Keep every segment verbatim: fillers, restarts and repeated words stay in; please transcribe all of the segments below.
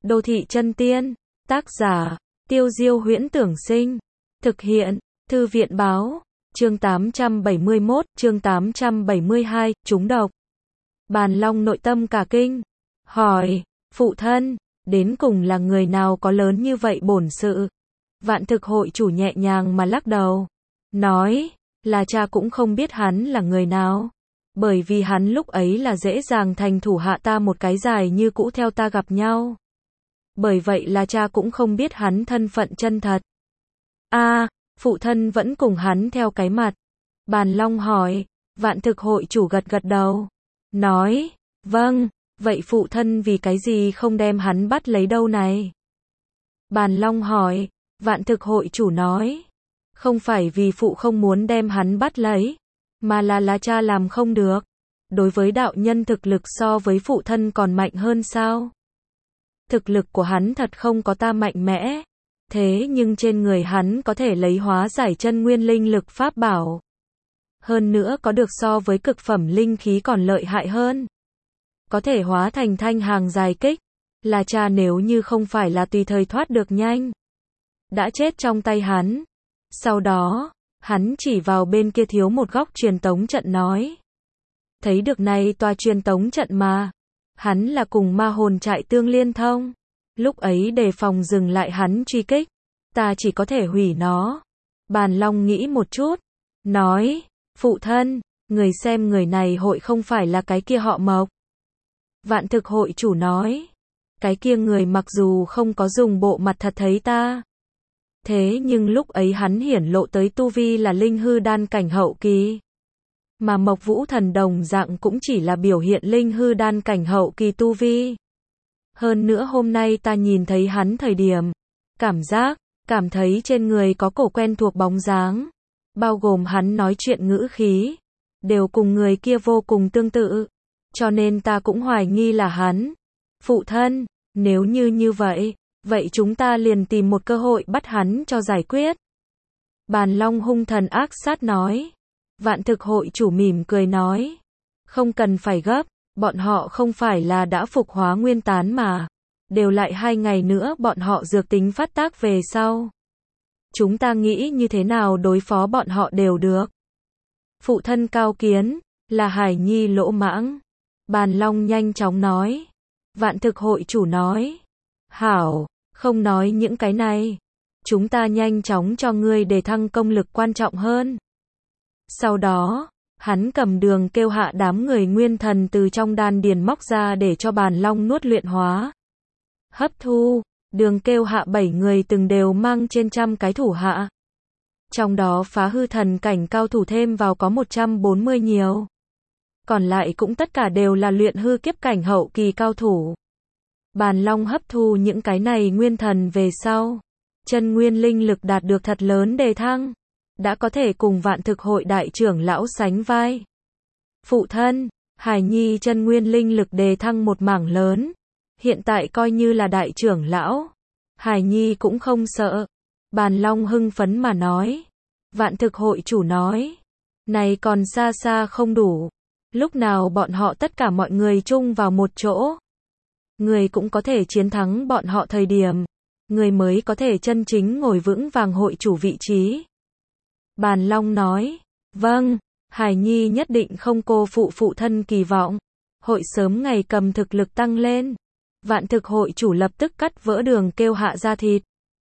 Đô thị chân tiên, tác giả, Tiêu Diêu Huyễn Tưởng Sinh, thực hiện, Thư viện Báo, chương tám trăm bảy mươi mốt, chương tám trăm bảy mươi hai, trúng độc. Bàn Long nội tâm cả kinh, hỏi, phụ thân, đến cùng là người nào có lớn như vậy bổn sự? Vạn thực hội chủ nhẹ nhàng mà lắc đầu, nói, là cha cũng không biết hắn là người nào. Bởi vì hắn lúc ấy là dễ dàng thành thủ hạ ta một cái dài như cũ theo ta gặp nhau. Bởi vậy là cha cũng không biết hắn thân phận chân thật. A, phụ thân vẫn cùng hắn theo cái mặt. Bàn Long hỏi, Vạn thực hội chủ gật gật đầu. Nói, vâng, vậy phụ thân vì cái gì không đem hắn bắt lấy đâu này? Bàn Long hỏi, Vạn thực hội chủ nói, không phải vì phụ không muốn đem hắn bắt lấy, mà là là cha làm không được. Đối với đạo nhân thực lực so với phụ thân còn mạnh hơn sao? Thực lực của hắn thật không có ta mạnh mẽ. Thế nhưng trên người hắn có thể lấy hóa giải chân nguyên linh lực pháp bảo. Hơn nữa có được so với cực phẩm linh khí còn lợi hại hơn. Có thể hóa thành thanh hàng dài kích. Là cha nếu như không phải là tùy thời thoát được nhanh. Đã chết trong tay hắn. Sau đó, hắn chỉ vào bên kia thiếu một góc truyền tống trận nói. Thấy được này tòa truyền tống trận mà. Hắn là cùng ma hồn trại tương liên thông. Lúc ấy đề phòng dừng lại hắn truy kích. Ta chỉ có thể hủy nó. Bàn Long nghĩ một chút. Nói, phụ thân, người xem người này hội không phải là cái kia họ Mộc. Vạn thực hội chủ nói. Cái kia người mặc dù không có dùng bộ mặt thật thấy ta. Thế nhưng lúc ấy hắn hiển lộ tới tu vi là linh hư đan cảnh hậu kỳ. Mà Mộc Vũ Thần đồng dạng cũng chỉ là biểu hiện linh hư đan cảnh hậu kỳ tu vi. Hơn nữa hôm nay ta nhìn thấy hắn thời điểm. Cảm giác, cảm thấy trên người có cổ quen thuộc bóng dáng. Bao gồm hắn nói chuyện ngữ khí. Đều cùng người kia vô cùng tương tự. Cho nên ta cũng hoài nghi là hắn. Phụ thân, nếu như như vậy, vậy chúng ta liền tìm một cơ hội bắt hắn cho giải quyết. Bàn Long hung thần ác sát nói. Vạn thực hội chủ mỉm cười nói. Không cần phải gấp, bọn họ không phải là đã phục hóa nguyên tán mà. Đều lại hai ngày nữa bọn họ dược tính phát tác về sau. Chúng ta nghĩ như thế nào đối phó bọn họ đều được. Phụ thân cao kiến, là Hải Nhi lỗ mãng. Bàn Long nhanh chóng nói. Vạn thực hội chủ nói. Hảo, không nói những cái này. Chúng ta nhanh chóng cho ngươi để thăng công lực quan trọng hơn. Sau đó, hắn cầm đường kêu hạ đám người nguyên thần từ trong đan điền móc ra để cho Bàn Long nuốt luyện hóa. Hấp thu, đường kêu hạ bảy người từng đều mang trên trăm cái thủ hạ. Trong đó phá hư thần cảnh cao thủ thêm vào có một trăm bốn mươi nhiều. Còn lại cũng tất cả đều là luyện hư kiếp cảnh hậu kỳ cao thủ. Bàn Long hấp thu những cái này nguyên thần về sau. Chân nguyên linh lực đạt được thật lớn đề thăng. Đã có thể cùng Vạn thực hội đại trưởng lão sánh vai. Phụ thân, Hải Nhi chân nguyên linh lực đề thăng một mảng lớn. Hiện tại coi như là đại trưởng lão. Hải Nhi cũng không sợ. Bàn Long hưng phấn mà nói. Vạn thực hội chủ nói. Này còn xa xa không đủ. Lúc nào bọn họ tất cả mọi người chung vào một chỗ. Người cũng có thể chiến thắng bọn họ thời điểm. Người mới có thể chân chính ngồi vững vàng hội chủ vị trí. Bàn Long nói, vâng, Hải Nhi nhất định không cô phụ phụ thân kỳ vọng. Hội sớm ngày cầm thực lực tăng lên. Vạn thực hội chủ lập tức cắt vỡ đường kêu hạ ra thịt.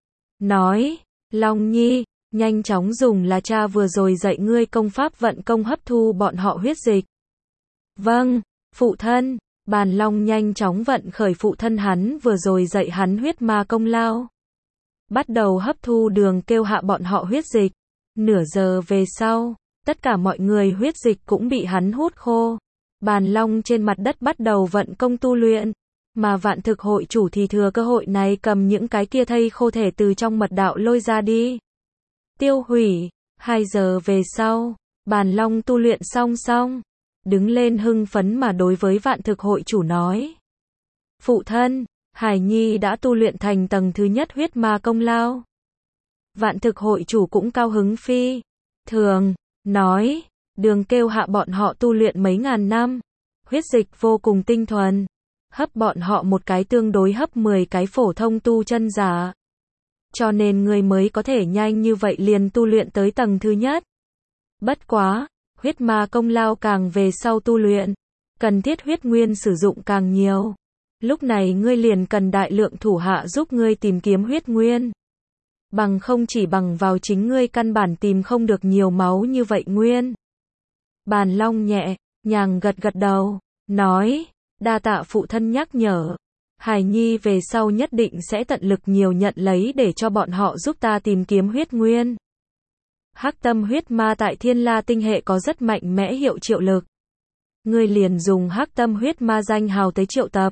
Nói, Long Nhi, nhanh chóng dùng là cha vừa rồi dạy ngươi công pháp vận công hấp thu bọn họ huyết dịch. Vâng, phụ thân. Bàn Long nhanh chóng vận khởi phụ thân hắn vừa rồi dạy hắn huyết ma công lao. Bắt đầu hấp thu đường kêu hạ bọn họ huyết dịch. Nửa giờ về sau, tất cả mọi người huyết dịch cũng bị hắn hút khô. Bàn Long trên mặt đất bắt đầu vận công tu luyện. Mà Vạn thực hội chủ thì thừa cơ hội này cầm những cái kia thây khô thể từ trong mật đạo lôi ra đi. Tiêu hủy. Hai giờ về sau, Bàn Long tu luyện xong xong. Đứng lên hưng phấn mà đối với Vạn thực hội chủ nói. Phụ thân, Hải Nhi đã tu luyện thành tầng thứ nhất huyết ma công lao. Vạn thực hội chủ cũng cao hứng phi. Thường, nói, đường kêu hạ bọn họ tu luyện mấy ngàn năm. Huyết dịch vô cùng tinh thuần. hấp bọn họ một cái tương đối hấp mười cái phổ thông tu chân giả. Cho nên ngươi mới có thể nhanh như vậy liền tu luyện tới tầng thứ nhất. Bất quá, huyết ma công lao càng về sau tu luyện, cần thiết huyết nguyên sử dụng càng nhiều. Lúc này ngươi liền cần đại lượng thủ hạ giúp ngươi tìm kiếm huyết nguyên. Bằng không chỉ bằng vào chính ngươi căn bản tìm không được nhiều máu như vậy nguyên. Bàn Long nhẹ nhàng gật gật đầu, nói, đa tạ phụ thân nhắc nhở. Hải Nhi về sau nhất định sẽ tận lực nhiều nhận lấy để cho bọn họ giúp ta tìm kiếm huyết nguyên. Hắc tâm huyết ma tại Thiên La tinh hệ có rất mạnh mẽ hiệu triệu lực. Ngươi liền dùng hắc tâm huyết ma danh hào tới triệu tập.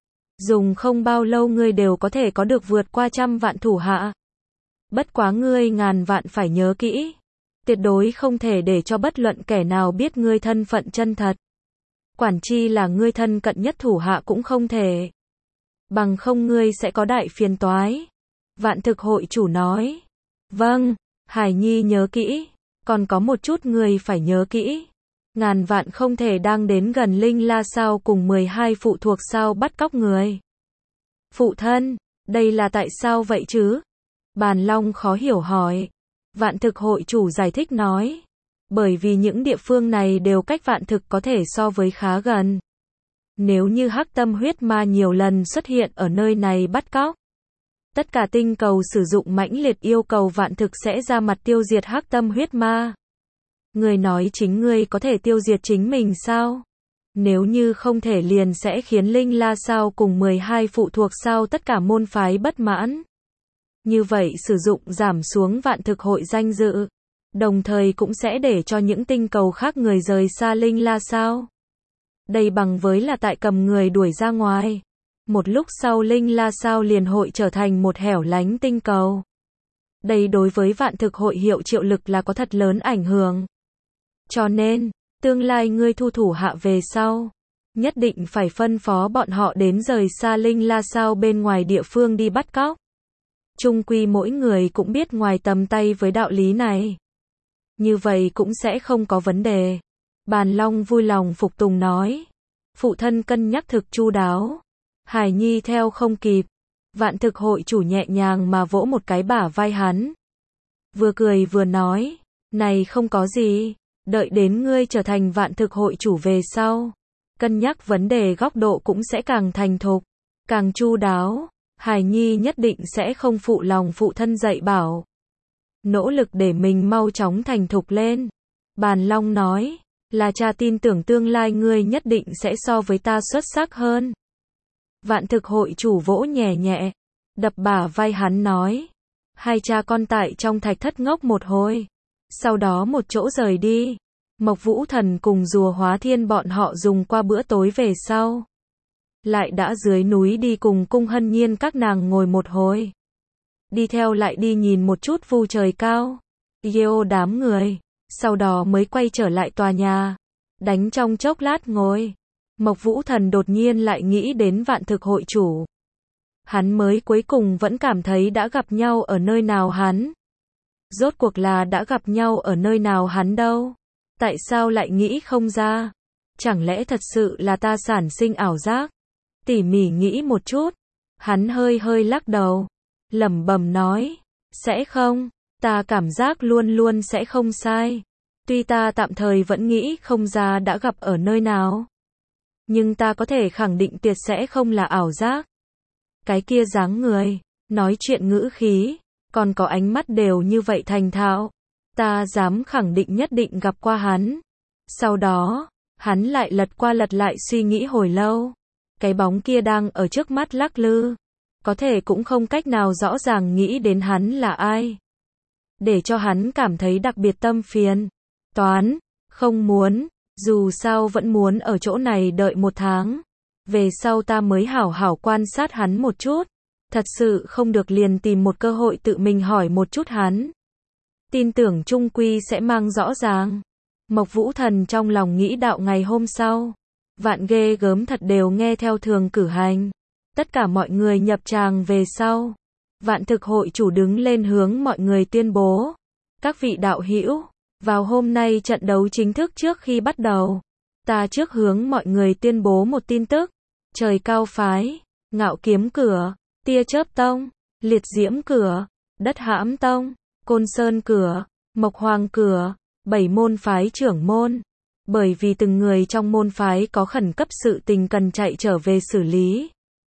Dùng không bao lâu ngươi đều có thể có được vượt qua trăm vạn thủ hạ. Bất quá ngươi ngàn vạn phải nhớ kỹ. Tuyệt đối không thể để cho bất luận kẻ nào biết ngươi thân phận chân thật. Quản chi là ngươi thân cận nhất thủ hạ cũng không thể. Bằng không ngươi sẽ có đại phiền toái. Vạn thực hội chủ nói. Vâng, Hải Nhi nhớ kỹ. Còn có một chút ngươi phải nhớ kỹ. Ngàn vạn không thể đang đến gần Linh La Sao cùng mười hai phụ thuộc sao bắt cóc người. Phụ thân, đây là tại sao vậy chứ? Bàn Long khó hiểu hỏi. Vạn thực hội chủ giải thích nói. Bởi vì những địa phương này đều cách vạn thực có thể so với khá gần. Nếu như hắc tâm huyết ma nhiều lần xuất hiện ở nơi này bắt cóc, tất cả tinh cầu sử dụng mãnh liệt yêu cầu vạn thực sẽ ra mặt tiêu diệt hắc tâm huyết ma. Ngươi nói chính ngươi có thể tiêu diệt chính mình sao? Nếu như không thể liền sẽ khiến Linh La Sao cùng mười hai phụ thuộc sao tất cả môn phái bất mãn. Như vậy sử dụng giảm xuống vạn thực hội danh dự, đồng thời cũng sẽ để cho những tinh cầu khác người rời xa Linh La Sao. Đây bằng với là tại cầm người đuổi ra ngoài. Một lúc sau Linh La Sao liền hội trở thành một hẻo lánh tinh cầu. Đây đối với vạn thực hội hiệu triệu lực là có thật lớn ảnh hưởng. Cho nên, tương lai ngươi thu thủ hạ về sau, nhất định phải phân phó bọn họ đến rời xa Linh La Sao bên ngoài địa phương đi bắt cóc. Chung quy mỗi người cũng biết ngoài tầm tay với đạo lý này. Như vậy cũng sẽ không có vấn đề. Bàn Long vui lòng phục tùng nói. Phụ thân cân nhắc thực chu đáo. Hải Nhi theo không kịp. Vạn thực hội chủ nhẹ nhàng mà vỗ một cái bả vai hắn. Vừa cười vừa nói. Này không có gì. Đợi đến ngươi trở thành vạn thực hội chủ về sau. Cân nhắc vấn đề góc độ cũng sẽ càng thành thục. Càng chu đáo. Hải Nhi nhất định sẽ không phụ lòng phụ thân dạy bảo. Nỗ lực để mình mau chóng thành thục lên. Bàn Long nói. Là cha tin tưởng tương lai ngươi nhất định sẽ so với ta xuất sắc hơn. Vạn thực hội chủ vỗ nhẹ nhẹ. Đập bả vai hắn nói. Hai cha con tại trong thạch thất ngốc một hồi. Sau đó một chỗ rời đi. Mộc Vũ Thần cùng rùa Hóa Thiên bọn họ dùng qua bữa tối về sau. Lại đã dưới núi đi cùng Cung Hân Nhiên các nàng ngồi một hồi. Đi theo lại đi nhìn một chút vu trời cao. Yêu đám người. Sau đó mới quay trở lại tòa nhà. Đánh trong chốc lát ngồi. Mộc Vũ Thần đột nhiên lại nghĩ đến vạn thực hội chủ. Hắn mới cuối cùng vẫn cảm thấy đã gặp nhau ở nơi nào hắn. Rốt cuộc là đã gặp nhau ở nơi nào hắn đâu. Tại sao lại nghĩ không ra? Chẳng lẽ thật sự là ta sản sinh ảo giác? Tỉ mỉ nghĩ một chút. Hắn hơi hơi lắc đầu. Lẩm bẩm nói. Sẽ không. Ta cảm giác luôn luôn sẽ không sai. Tuy ta tạm thời vẫn nghĩ không ra đã gặp ở nơi nào. Nhưng ta có thể khẳng định tuyệt sẽ không là ảo giác. Cái kia dáng người, nói chuyện ngữ khí, còn có ánh mắt đều như vậy thành thạo. Ta dám khẳng định nhất định gặp qua hắn. Sau đó, hắn lại lật qua lật lại suy nghĩ hồi lâu. Cái bóng kia đang ở trước mắt lắc lư. Có thể cũng không cách nào rõ ràng nghĩ đến hắn là ai. Để cho hắn cảm thấy đặc biệt tâm phiền. Toán, không muốn, dù sao vẫn muốn ở chỗ này đợi một tháng. Về sau ta mới hảo hảo quan sát hắn một chút. Thật sự không được liền tìm một cơ hội tự mình hỏi một chút hắn. Tin tưởng trung quy sẽ mang rõ ràng. Mộc Vũ Thần trong lòng nghĩ đạo ngày hôm sau. Vạn ghê gớm thật đều nghe theo thường cử hành. Tất cả mọi người nhập tràng về sau. Vạn thực hội chủ đứng lên hướng mọi người tuyên bố. Các vị đạo hữu, vào hôm nay trận đấu chính thức trước khi bắt đầu. Ta trước hướng mọi người tuyên bố một tin tức. Trời cao phái, Ngạo Kiếm cửa, Tia Chớp tông, Liệt Diễm cửa, Đất Hãm tông, Côn Sơn cửa, Mộc Hoàng cửa, bảy môn phái trưởng môn. Bởi vì từng người trong môn phái có khẩn cấp sự tình cần chạy trở về xử lý.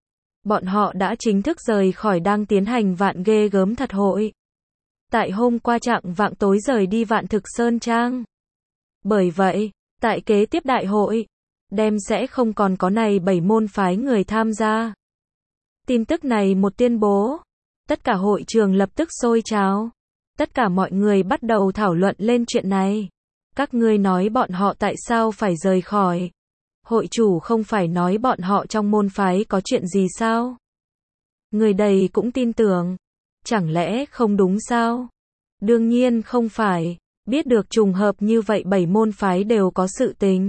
Bọn họ đã chính thức rời khỏi đang tiến hành Vạn ghê gớm thật hội. Tại hôm qua chạng vạng tối rời đi Vạn Thực Sơn Trang. Bởi vậy, tại kế tiếp đại hội, đem sẽ không còn có này bảy môn phái người tham gia. Tin tức này một tuyên bố, tất cả hội trường lập tức sôi trào. Tất cả mọi người bắt đầu thảo luận lên chuyện này. Các ngươi nói bọn họ tại sao phải rời khỏi? Hội chủ không phải nói bọn họ trong môn phái có chuyện gì sao? Người đầy cũng tin tưởng. Chẳng lẽ không đúng sao? Đương nhiên không phải. Biết được trùng hợp như vậy bảy môn phái đều có sự tình.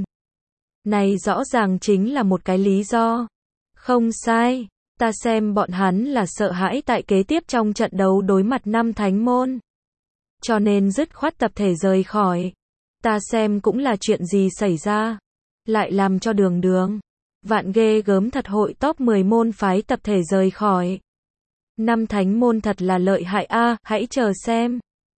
Này rõ ràng chính là một cái lý do. Không sai. Ta xem bọn hắn là sợ hãi tại kế tiếp trong trận đấu đối mặt năm thánh môn. Cho nên dứt khoát tập thể rời khỏi. Ta xem cũng là chuyện gì xảy ra. Lại làm cho đường đường. Vạn ghê gớm thật hội top mười môn phái tập thể rời khỏi. Năm thánh môn thật là lợi hại a, à, hãy chờ xem.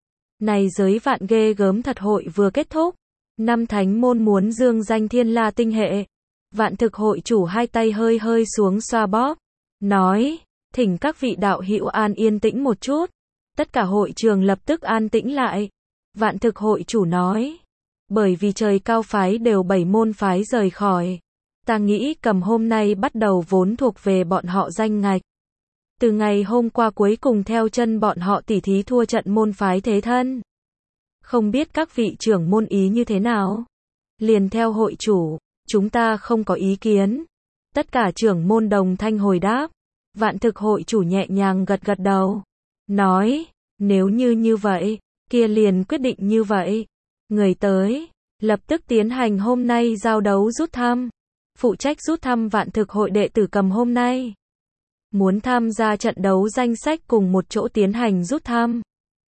Này giới vạn ghê gớm thật hội vừa kết thúc. Năm thánh môn muốn dương danh thiên la tinh hệ. Vạn thực hội chủ hai tay hơi hơi xuống xoa bóp. Nói, thỉnh các vị đạo hữu an yên tĩnh một chút. Tất cả hội trường lập tức an tĩnh lại. Vạn thực hội chủ nói. Bởi vì trời cao phái đều bảy môn phái rời khỏi. Ta nghĩ cầm hôm nay bắt đầu vốn thuộc về bọn họ danh ngạch. Từ ngày hôm qua cuối cùng theo chân bọn họ tỉ thí thua trận môn phái thế thân. Không biết các vị trưởng môn ý như thế nào? Liền theo hội chủ, chúng ta không có ý kiến. Tất cả trưởng môn đồng thanh hồi đáp. Vạn thực hội chủ nhẹ nhàng gật gật đầu. Nói, nếu như như vậy, kia liền quyết định như vậy. Người tới, lập tức tiến hành hôm nay giao đấu rút thăm. Phụ trách rút thăm vạn thực hội đệ tử cầm hôm nay. Muốn tham gia trận đấu danh sách cùng một chỗ tiến hành rút thăm.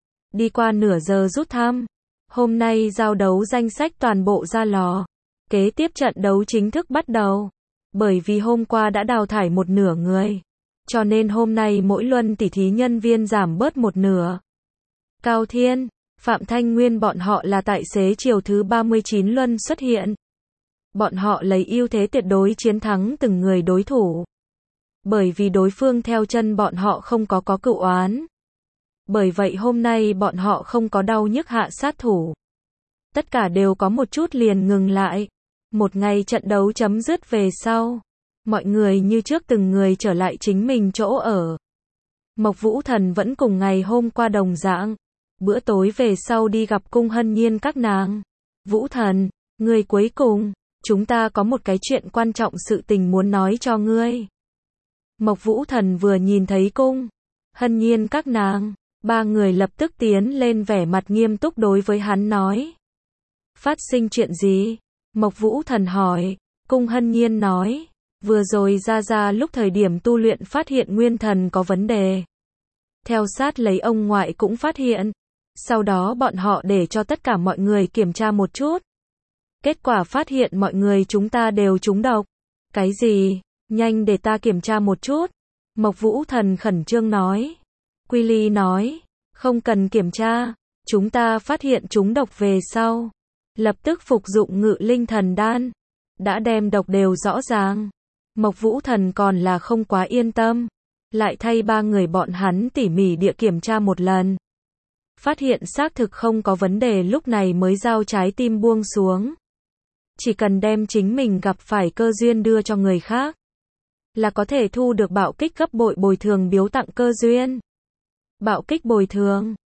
Đi qua nửa giờ rút thăm. Hôm nay giao đấu danh sách toàn bộ ra lò. Kế tiếp trận đấu chính thức bắt đầu. Bởi vì hôm qua đã đào thải một nửa người. Cho nên hôm nay mỗi luân tỉ thí nhân viên giảm bớt một nửa. Cao Thiên, Phạm Thanh Nguyên bọn họ là tại xế chiều thứ ba mươi chín luân xuất hiện. Bọn họ lấy ưu thế tuyệt đối chiến thắng từng người đối thủ. Bởi vì đối phương theo chân bọn họ không có có cựu oán. Bởi vậy hôm nay bọn họ không có đau nhức hạ sát thủ. Tất cả đều có một chút liền ngừng lại. Một ngày trận đấu chấm dứt về sau. Mọi người như trước từng người trở lại chính mình chỗ ở. Mộc Vũ Thần vẫn cùng ngày hôm qua đồng dạng. Bữa tối về sau đi gặp Cung Hân Nhiên các nàng. Vũ Thần, người cuối cùng, chúng ta có một cái chuyện quan trọng sự tình muốn nói cho ngươi. Mộc Vũ Thần vừa nhìn thấy Cung Hân Nhiên các nàng, ba người lập tức tiến lên vẻ mặt nghiêm túc đối với hắn nói. Phát sinh chuyện gì? Mộc Vũ Thần hỏi. Cung Hân Nhiên nói. Vừa rồi ra ra lúc thời điểm tu luyện phát hiện nguyên thần có vấn đề. Theo sát lấy ông ngoại cũng phát hiện. Sau đó bọn họ để cho tất cả mọi người kiểm tra một chút. Kết quả phát hiện mọi người chúng ta đều trúng độc. Cái gì? Nhanh để ta kiểm tra một chút. Mộc Vũ Thần khẩn trương nói. Quy Ly nói. Không cần kiểm tra. Chúng ta phát hiện trúng độc về sau. Lập tức phục dụng ngự linh thần đan. Đã đem độc đều rõ ràng. Mộc Vũ Thần còn là không quá yên tâm. Lại thay ba người bọn hắn tỉ mỉ địa kiểm tra một lần. Phát hiện xác thực không có vấn đề lúc này mới giao trái tim buông xuống. Chỉ cần đem chính mình gặp phải cơ duyên đưa cho người khác. Là có thể thu được bạo kích gấp bội bồi thường biếu tặng cơ duyên. Bạo kích bồi thường.